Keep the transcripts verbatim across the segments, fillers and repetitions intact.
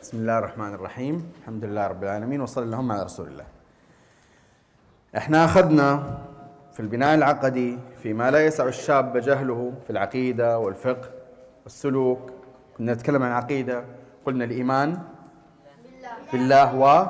بسم الله الرحمن الرحيم. الحمد لله رب العالمين، وصلى اللهم على رسول الله. احنا أخذنا في البناء العقدي فيما لا يسع الشاب جهله في العقيدة والفقه والسلوك. كنا نتكلم عن العقيدة، قلنا الإيمان بالله و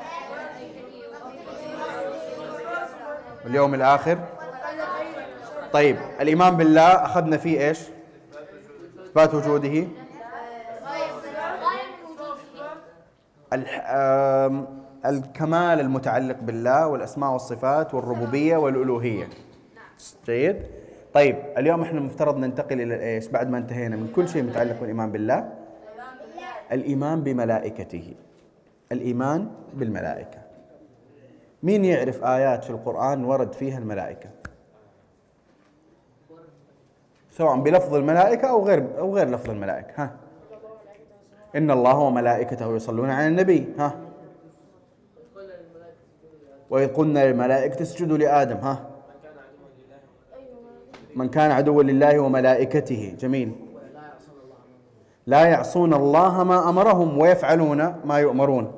واليوم الآخر. طيب الإيمان بالله أخذنا فيه إيش؟ إثبات وجوده، الكمال المتعلق بالله والأسماء والصفات والربوبية والألوهية. جيد. طيب اليوم احنا المفترض ننتقل إلى إيش بعد ما انتهينا من كل شيء متعلق بالإيمان بالله؟ الإيمان بملائكته، الإيمان بالملائكة. مين يعرف آيات في القرآن ورد فيها الملائكة؟ سواء بلفظ الملائكة أو غير أو غير لفظ الملائكة. ها؟ إن الله وملائكته يصلون على النبي. ها؟ وإذ قلنا للملائكة اسجدوا لآدم. ها؟ من كان عدوا لله وملائكته. جميل. لا يعصون الله ما أمرهم ويفعلون ما يؤمرون،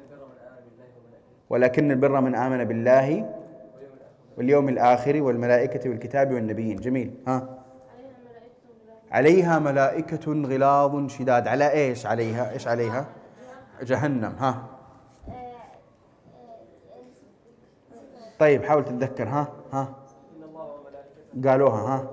ولكن البر من آمن بالله واليوم الآخر والملائكة والكتاب والنبيين. جميل. ها؟ عليها ملائكة غلاظ شداد. على ايش عليها؟ ايش عليها؟ جهنم. ها؟ طيب حاول تتذكر. ها؟ ها؟ قالوها. ها؟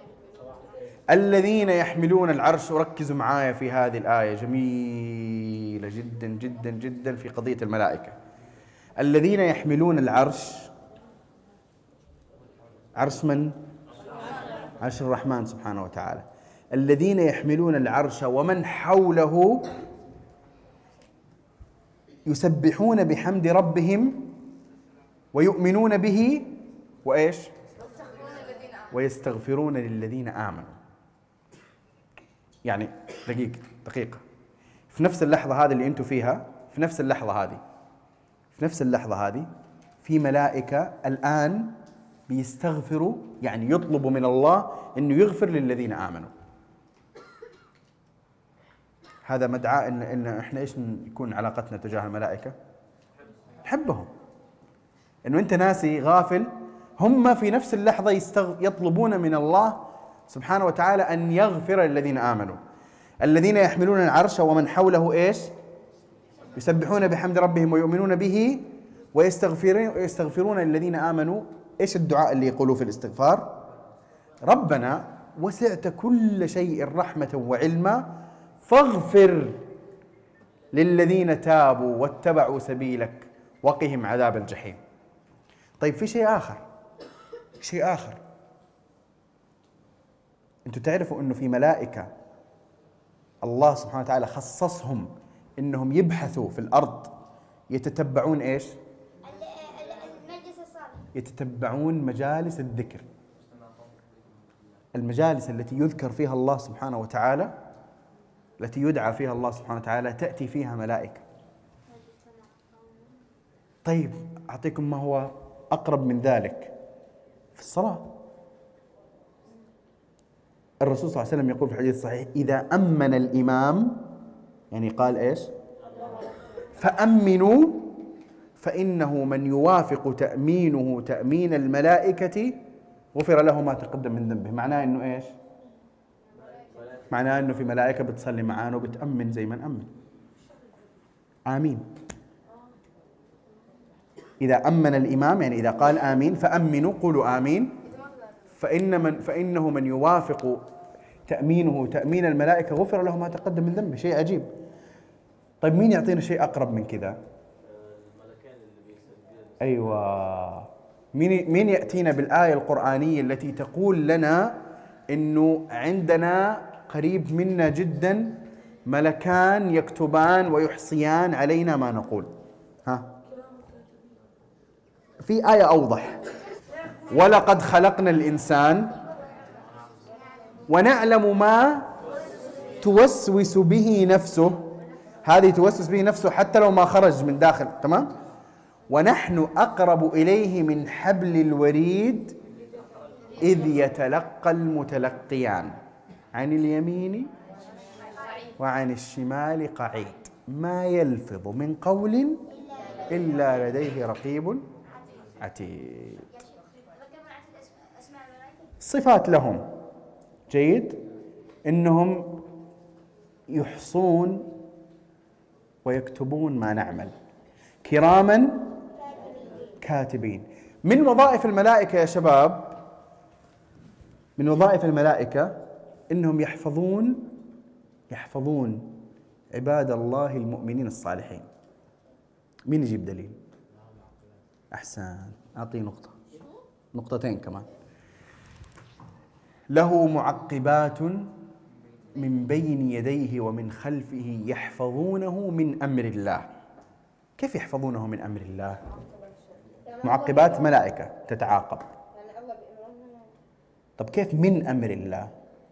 الذين يحملون العرش. وركزوا معايا في هذه الآية، جميلة جدا جدا جدا في قضية الملائكة. الذين يحملون العرش. عرش من؟ عرش الرحمن سبحانه وتعالى. الذين يحملون العرش ومن حوله يسبحون بحمد ربهم ويؤمنون به وإيش؟ ويستغفرون للذين آمنوا. يعني دقيقة دقيقة في نفس اللحظة هذه اللي أنتم فيها، في نفس اللحظة هذه في نفس اللحظة هذه في ملائكة الآن بيستغفروا، يعني يطلبوا من الله أنه يغفر للذين آمنوا. هذا مدعاة إن إن إحنا إيش يكون علاقتنا تجاه الملائكة؟ نحبهم. إنه أنت ناسي غافل، هم في نفس اللحظة يستغ... يطلبون من الله سبحانه وتعالى أن يغفر للذين آمنوا. الذين يحملون العرش ومن حوله إيش؟ يسبحون بحمد ربهم ويؤمنون به ويستغفرون ويستغفرون للذين آمنوا. إيش الدعاء اللي يقولوه في الاستغفار؟ ربنا وسعت كل شيء رحمة وعلما فاغفر للذين تابوا واتبعوا سبيلك وقهم عذاب الجحيم. طيب في شيء آخر، شيء آخر. أنتم تعرفوا أنه في ملائكة الله سبحانه وتعالى خصصهم أنهم يبحثوا في الأرض، يتتبعون إيش؟ يتتبعون مجالس الذكر، المجالس التي يذكر فيها الله سبحانه وتعالى، التي يدعى فيها الله سبحانه وتعالى، تأتي فيها ملائكة. طيب أعطيكم ما هو أقرب من ذلك في الصلاة. الرسول صلى الله عليه وسلم يقول في الحديث الصحيح: إذا أمن الإمام، يعني قال إيش؟ فأمنوا فإنه من يوافق تأمينه تأمين الملائكة غفر له ما تقدم من ذنبه. معناه إنه إيش؟ معناه إنه في ملائكة بتصلي معانا وبتأمن زي ما نأمن. آمين. إذا أمن الإمام، يعني إذا قال آمين فأمنوا، قولوا آمين. فإن من فإنه من يوافق تأمينه تأمين الملائكة غفر له ما تقدم من ذنبه. شيء عجيب. طيب مين يعطينا شيء أقرب من كذا؟ أيوة. مين مين يأتينا بالآية القرآنية التي تقول لنا إنه عندنا قريب منا جدا ملكان يكتبان ويحصيان علينا ما نقول؟ ها؟ في آية أوضح: ولقد خلقنا الإنسان ونعلم ما توسوس به نفسه. هذه توسوس به نفسه حتى لو ما خرج من داخل. تمام؟ ونحن أقرب إليه من حبل الوريد إذ يتلقى المتلقيان عن اليمين وعن الشمال قعيد. ما يلفظ من قول إلا لديه رقيب عتيد. صفات لهم جيد إنهم يحصون ويكتبون ما نعمل كراما كاتبين. من وظائف الملائكة يا شباب، من وظائف الملائكة إنهم يحفظون يحفظون عباد الله المؤمنين الصالحين. مين يجيب دليل؟ أحسن، أعطيه نقطة، نقطتين كمان. له معقبات من بين يديه ومن خلفه يحفظونه من أمر الله. كيف يحفظونه من أمر الله؟ معقبات ملائكة تتعاقب. طب كيف من أمر الله؟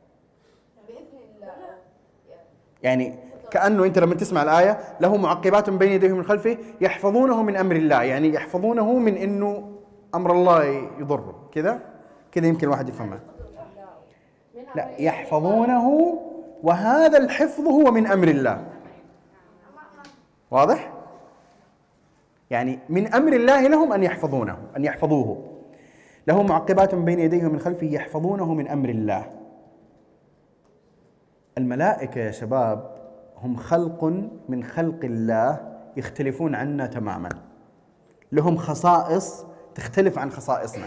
يعني كأنه أنت لما تسمع الآية له معقبات من بين يديه ومن خلفه يحفظونه من أمر الله، يعني يحفظونه من إنه أمر الله يضره، كذا كذا يمكن الواحد يفهمها. لا، يحفظونه وهذا الحفظ هو من أمر الله. واضح؟ يعني من أمر الله لهم أن يحفظونه، أن يحفظوه. له معقبات من بين يديه ومن خلفه يحفظونه من أمر الله. الملائكة يا شباب هم خلق من خلق الله يختلفون عنا تماما، لهم خصائص تختلف عن خصائصنا.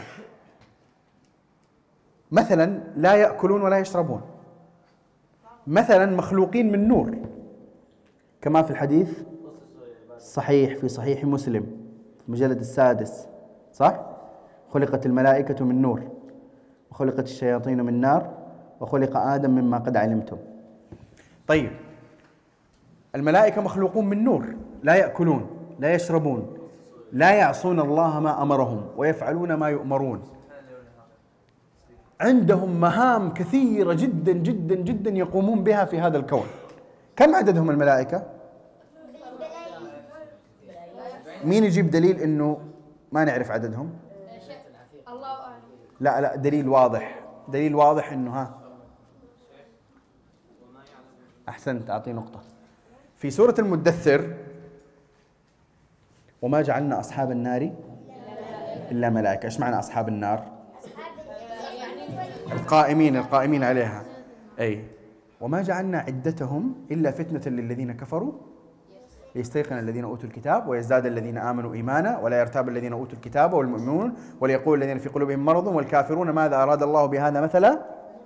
مثلا لا يأكلون ولا يشربون، مثلا مخلوقين من نور كما في الحديث الصحيح في صحيح مسلم في المجلد السادس، صح؟ خلقت الملائكة من نور وخلقت الشياطين من نار وخلق آدم مما قد علمتم. طيب الملائكة مخلوقون من نور، لا يأكلون لا يشربون لا يعصون الله ما أمرهم ويفعلون ما يؤمرون، عندهم مهام كثيرة جدا جدا جدا يقومون بها في هذا الكون. كم عددهم الملائكة؟ مين يجيب دليل انه ما نعرف عددهم؟ لا لا، دليل واضح، دليل واضح انه ها. احسنت، اعطي نقطة. في سورة المدثر وما جعلنا اصحاب النار الا ملائكة. ايش معنى اصحاب النار؟ القائمين القائمين عليها. اي وما جعلنا عدتهم الا فتنة للذين كفروا ليستيقن الذين اوتوا الكتاب ويزداد الذين امنوا ايمانا ولا يرتاب الذين اوتوا الكتاب والمؤمنون وليقول الذين في قلوبهم مرض والكافرون ماذا اراد الله بهذا مثلا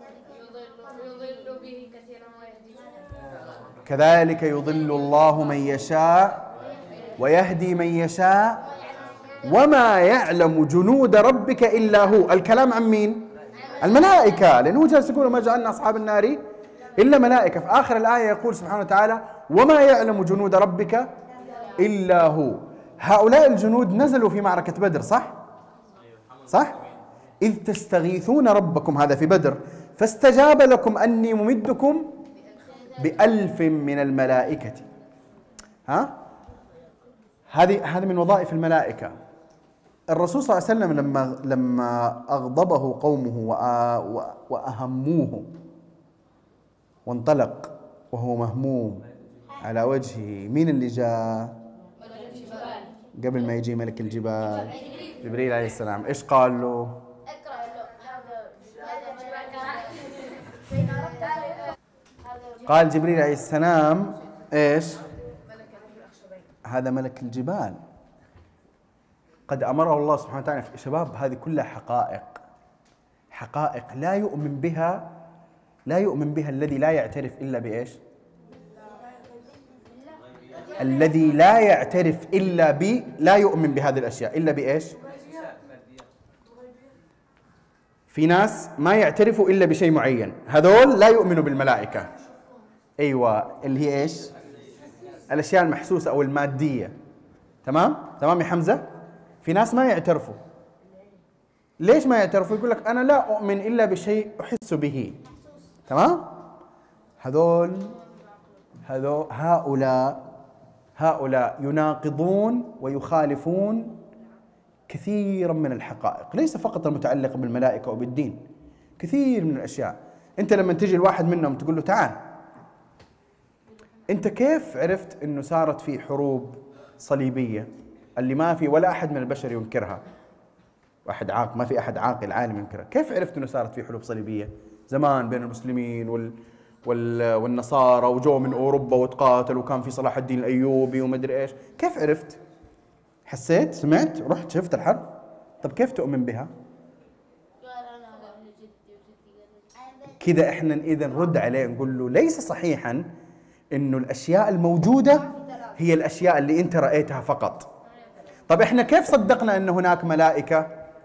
كذلك يضل الله من يشاء ويهدي من يشاء وما يعلم جنود ربك الا هو. الكلام عن مين؟ الملائكة، لأنه جالس يقول ما جعلنا أصحاب النار إلا ملائكة. في آخر الآية يقول سبحانه وتعالى وما يعلم جنود ربك إلا هو. هؤلاء الجنود نزلوا في معركة بدر، صح؟ صح؟ إذ تستغيثون ربكم، هذا في بدر، فاستجاب لكم أني ممدكم بألف من الملائكة. ها؟ هذه هذه من وظائف الملائكة. الرسول صلى الله عليه وسلم لما لما أغضبه قومه وأهموه وانطلق وهو مهموم على وجهه، مين اللي جاء قبل ما يجي ملك الجبال؟ جبريل عليه السلام. إيش قال له؟ قال جبريل عليه السلام إيش؟ هذا ملك الجبال قد أمره الله سبحانه وتعالى. شباب هذه كلها حقائق، حقائق لا يؤمن بها لا يؤمن بها الذي لا يعترف إلا بإيش؟ الذي لا يعترف إلا ب لا يؤمن بهذه الأشياء إلا بإيش؟ في ناس ما يعترفوا إلا بشيء معين، هذول لا يؤمنوا بالملائكة. أيوة، اللي هي إيش؟ الأشياء المحسوسة أو المادية. تمام؟ تمام يا حمزة؟ في ناس ما يعترفوا. ليش ما يعترفوا؟ يقول لك أنا لا أؤمن إلا بشيء أحس به. تمام؟ هذول هذول هؤلاء هؤلاء يناقضون ويخالفون كثيرا من الحقائق، ليس فقط المتعلقة بالملائكة وبالدين، كثير من الأشياء. أنت لما تجي الواحد منهم تقول له تعال أنت كيف عرفت أنه صارت في حروب صليبية اللي ما في ولا أحد من البشر ينكرها؟ واحد عاقل، ما في أحد عاقل عالم ينكرها. كيف عرفت أنه صارت في حروب صليبية زمان بين المسلمين وال وال والنصارى، وجو من أوروبا وتقاتلوا، وكان في صلاح الدين الأيوبي ومدري إيش؟ كيف عرفت؟ حسيت؟ سمعت؟ رحت شفت الحرب؟ طب كيف تؤمن بها؟ كذا احنا اذا نرد عليه نقول له ليس صحيحا انه الاشياء الموجوده هي الاشياء اللي انت رايتها فقط. طب احنا كيف صدقنا ان هناك ملائكه؟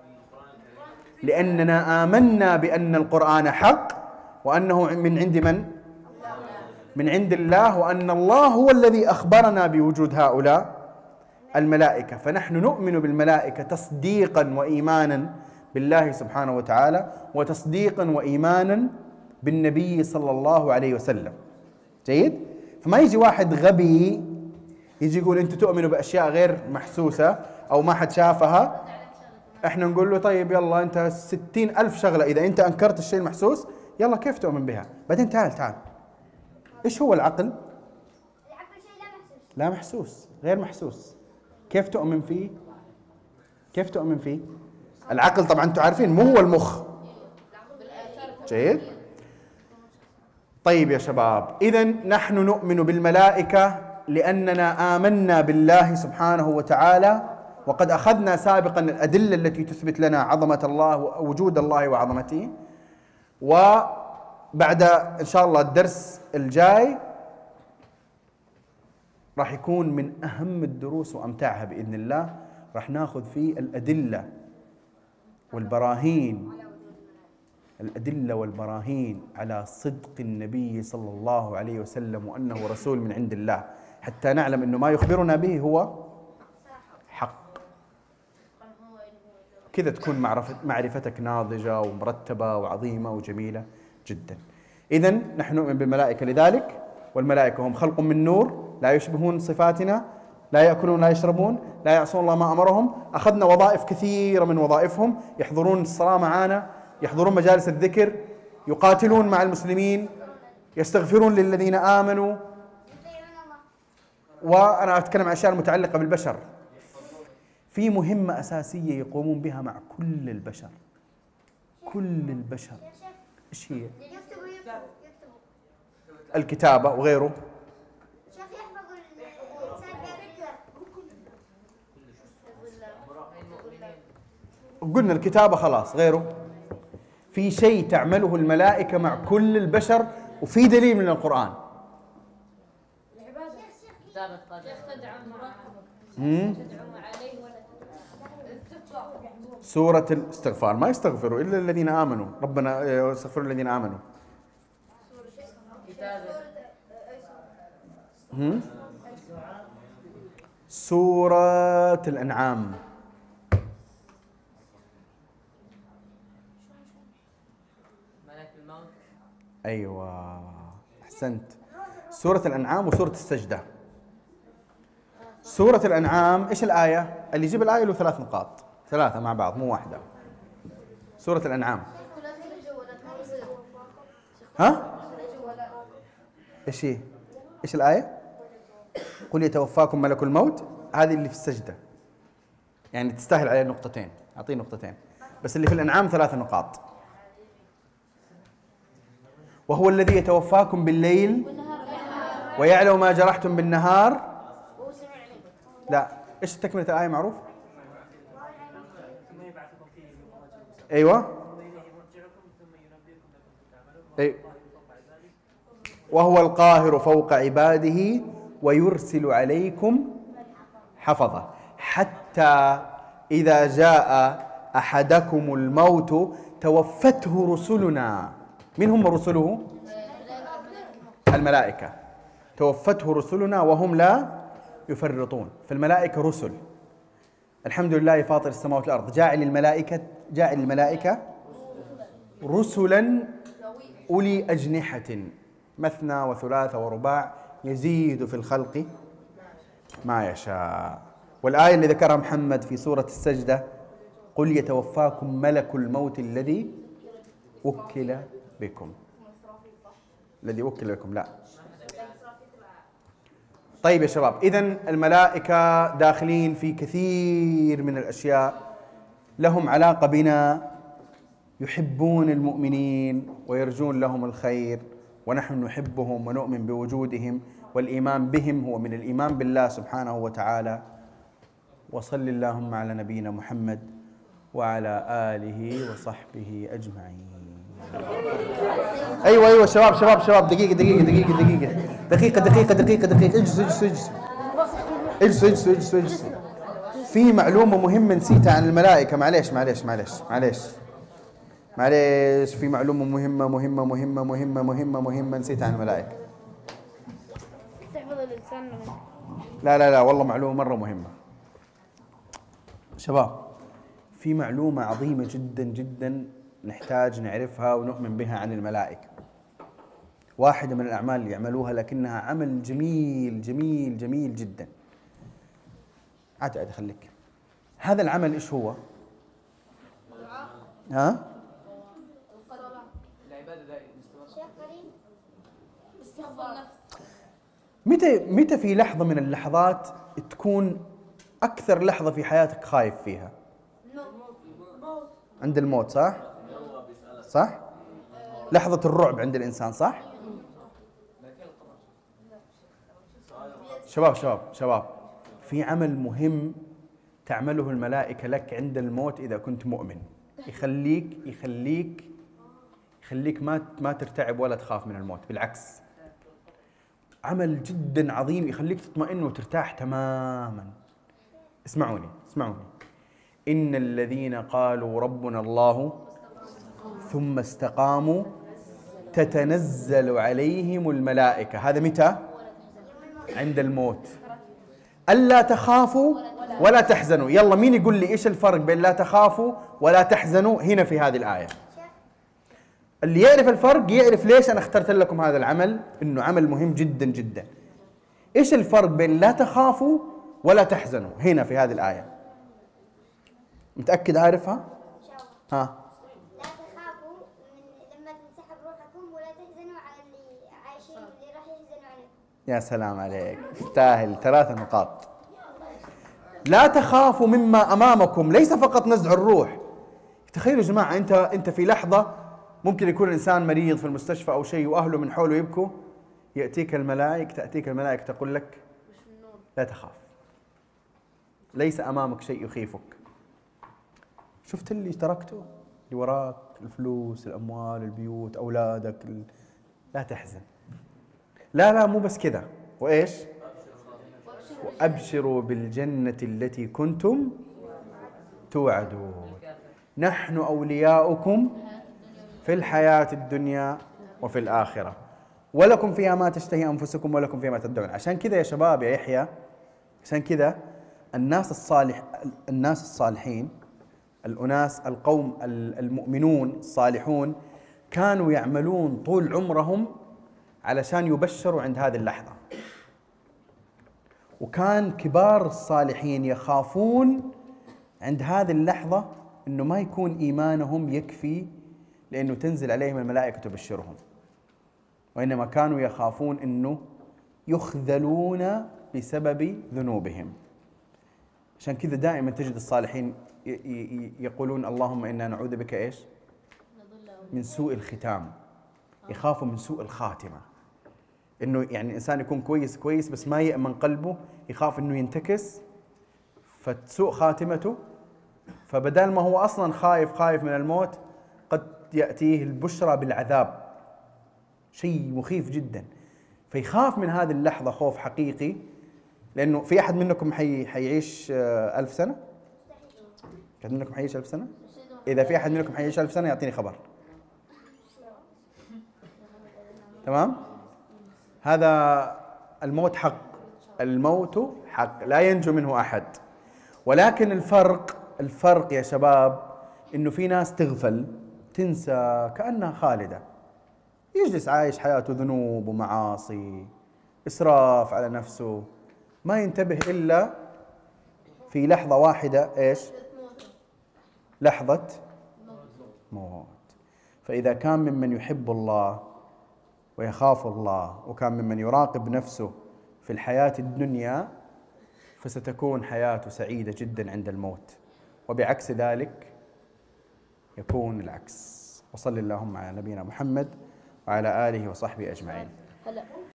لاننا امنا بان القران حق، وانه من عند من؟ من عند الله، وان الله هو الذي اخبرنا بوجود هؤلاء الملائكه. فنحن نؤمن بالملائكه تصديقا وايمانا بالله سبحانه وتعالى، وتصديقا وايمانا بالنبي صلى الله عليه وسلم. جيد؟ فما يجي واحد غبي يجي يقول انتم تؤمنوا باشياء غير محسوسه او ما حد شافها، احنا نقول له طيب يلا انت ستين الف شغله، اذا انت انكرت الشيء المحسوس يلا كيف تؤمن بها؟ بعدين تعال تعال ايش هو العقل؟ العقل شيء لا محسوس. لا محسوس، غير محسوس. كيف تؤمن فيه؟ كيف تؤمن فيه؟ العقل طبعا انتم عارفين مو هو المخ. جيد؟ طيب يا شباب، إذا نحن نؤمن بالملائكة لأننا آمنا بالله سبحانه وتعالى، وقد أخذنا سابقا الأدلة التي تثبت لنا عظمة الله ووجود الله وعظمته. وبعد إن شاء الله الدرس الجاي راح يكون من أهم الدروس وأمتعها بإذن الله، راح ناخذ فيه الأدلة والبراهين الأدلة والبراهين على صدق النبي صلى الله عليه وسلم وأنه رسول من عند الله، حتى نعلم أنه ما يخبرنا به هو حق. كذا تكون معرفتك ناضجة ومرتبة وعظيمة وجميلة جدا. إذن نحن نؤمن بالملائكة لذلك، والملائكة هم خلق من نور، لا يشبهون صفاتنا، لا يأكلون لا يشربون، لا يعصون الله ما أمرهم. أخذنا وظائف كثيرة من وظائفهم، يحضرون الصلاة معنا، يحضرون مجالس الذكر، يقاتلون مع المسلمين، يستغفرون للذين آمنوا. وأنا أتكلم عن الأشياء المتعلقة بالبشر. في مهمة أساسية يقومون بها مع كل البشر، كل البشر. إيش هي؟ الكتابة وغيره. قلنا الكتابة خلاص، غيره. في شيء تعمله الملائكة مع كل البشر، وفي دليل من القرآن. سورة الاستغفار، ما يستغفروا إلا الذين آمنوا، ربنا يستغفر الذين آمنوا. سورة الأنعام. أيوة أحسنت، سورة الأنعام وسورة السجدة. سورة الأنعام إيش الآية؟ اللي يجيب الآية له ثلاث نقاط، ثلاثة مع بعض مو واحدة. سورة الأنعام. ها؟ إيش هي؟ إيش الآية؟ قل يتوفاكم ملك الموت، هذه اللي في السجدة، يعني تستاهل عليه نقطتين، أعطيه نقطتين. بس اللي في الأنعام ثلاث نقاط. وهو الذي يتوفاكم بالليل ويعلم ما جرحتم بالنهار. لا، ايش تكملة الآية معروف؟ ايوه أي. وهو القاهر فوق عباده ويرسل عليكم حفظة حتى إذا جاء أحدكم الموت توفته رسلنا. من هم رسله؟ الملائكة. توفته رسلنا وهم لا يفرطون. فالملائكة رسل. الحمد لله فاطر السماوات والأرض، جاعل الملائكة جاعل الملائكة رسلا أولي أجنحة مثنى وثلاث ورباع يزيد في الخلق ما يشاء. والآية اللي ذكرها محمد في سورة السجدة: قل يتوفاكم ملك الموت الذي وكل بكم. الذي وكل بكم لا طيب يا شباب، إذن الملائكة داخلين في كثير من الأشياء لهم علاقة بنا، يحبون المؤمنين ويرجون لهم الخير، ونحن نحبهم ونؤمن بوجودهم، والإيمان بهم هو من الإيمان بالله سبحانه وتعالى. وصل اللهم على نبينا محمد وعلى آله وصحبه أجمعين. أيوة أيوة شباب شباب شباب دقيقة دقيقة دقيقة دقيقة دقيقة دقيقة دقيقة دقيقة اجلسوا اجلسوا اجلسوا اجلسوا اجلسوا اجلسوا. في معلومة مهمة نسيتها عن الملائكة، معليش معليش معليش معليش معليش في معلومة مهمة مهمة مهمة مهمة مهمة مهمة نسيتها عن الملائكة. تحفظ الإنسان. لا لا لا والله معلومة مرة مهمة شباب. في معلومة عظيمة جدا جدا نحتاج نعرفها ونؤمن بها عن الملائكة. واحدة من الأعمال اللي يعملوها لكنها عمل جميل جميل جميل جدا. عاد عاد خليك. هذا العمل إيش هو؟ ها؟ متى متى في لحظة من اللحظات تكون أكثر لحظة في حياتك خايف فيها؟ عند الموت، صح؟ صح؟ لحظة الرعب عند الإنسان، صح؟ شباب شباب شباب في عمل مهم تعمله الملائكة لك عند الموت إذا كنت مؤمن، يخليك يخليك يخليك ما ما ترتعب ولا تخاف من الموت، بالعكس عمل جدا عظيم يخليك تطمئن وترتاح تماما. اسمعوني اسمعوني. إن الذين قالوا ربنا الله ثم استقاموا تتنزل عليهم الملائكة. هذا متى؟ عند الموت. ألا تخافوا ولا تحزنوا. يلا مين يقول لي إيش الفرق بين لا تخافوا ولا تحزنوا هنا في هذه الآية؟ اللي يعرف الفرق يعرف ليش أنا اخترت لكم هذا العمل، إنه عمل مهم جدا جدا. إيش الفرق بين لا تخافوا ولا تحزنوا هنا في هذه الآية؟ متأكد عارفها؟ ها؟ لا تخافوا من لما تنسحب روحكم، ولا تحزنوا على اللي عايشين اللي راح يحزنوا عليكم. يا سلام عليك، تستاهل ثلاث نقاط. لا تخافوا مما أمامكم ليس فقط نزع الروح. تخيلوا يا جماعة، أنت أنت في لحظة ممكن يكون الإنسان مريض في المستشفى أو شيء وأهله من حوله يبكوا، يأتيك الملائكة تأتيك الملائكة تقول لك لا تخاف، ليس أمامك شيء يخيفك. شفت اللي تركته اللي وراك، الفلوس، الأموال، البيوت، أولادك، ال... لا تحزن. لا لا مو بس كذا، وإيش؟ وأبشروا بالجنة التي كنتم توعدون نحن أولياؤكم في الحياة الدنيا وفي الآخرة ولكم فيها ما تشتهي أنفسكم ولكم فيها ما تدعون. عشان كذا يا شباب يا يحيى، عشان كذا الناس الصالح الناس الصالحين الأناس القوم المؤمنون الصالحون كانوا يعملون طول عمرهم علشان يبشروا عند هذه اللحظة. وكان كبار الصالحين يخافون عند هذه اللحظة إنه ما يكون إيمانهم يكفي لأنه تنزل عليهم الملائكة تبشرهم، وإنما كانوا يخافون إنه يخذلون بسبب ذنوبهم. عشان كذا دائما تجد الصالحين يقولون اللهم إنا نعوذ بك إيش؟ من سوء الختام. يخافوا من سوء الخاتمة، إنه يعني الإنسان يكون كويس كويس بس ما يأمن قلبه، يخاف إنه ينتكس فتسوء خاتمته، فبدال ما هو أصلا خايف خايف من الموت قد يأتيه البشرى بالعذاب، شيء مخيف جدا. فيخاف من هذه اللحظة خوف حقيقي. لأنه في أحد منكم حي حيعيش ألف سنة؟ أحد منكم حيعيش ألف سنة؟ إذا في أحد منكم حيعيش ألف سنة يعطيني خبر. تمام؟ هذا الموت حق، الموت حق لا ينجو منه أحد. ولكن الفرق الفرق يا شباب إنه في ناس تغفل تنسى كأنها خالدة، يجلس عايش حياته ذنوب ومعاصي، إسراف على نفسه، ما ينتبه إلا في لحظة واحدة إيش؟ لحظة موت. فإذا كان ممن يحب الله ويخاف الله وكان ممن يراقب نفسه في الحياة الدنيا فستكون حياته سعيدة جدا عند الموت، وبعكس ذلك يكون العكس. وصل اللهم على نبينا محمد وعلى آله وصحبه أجمعين.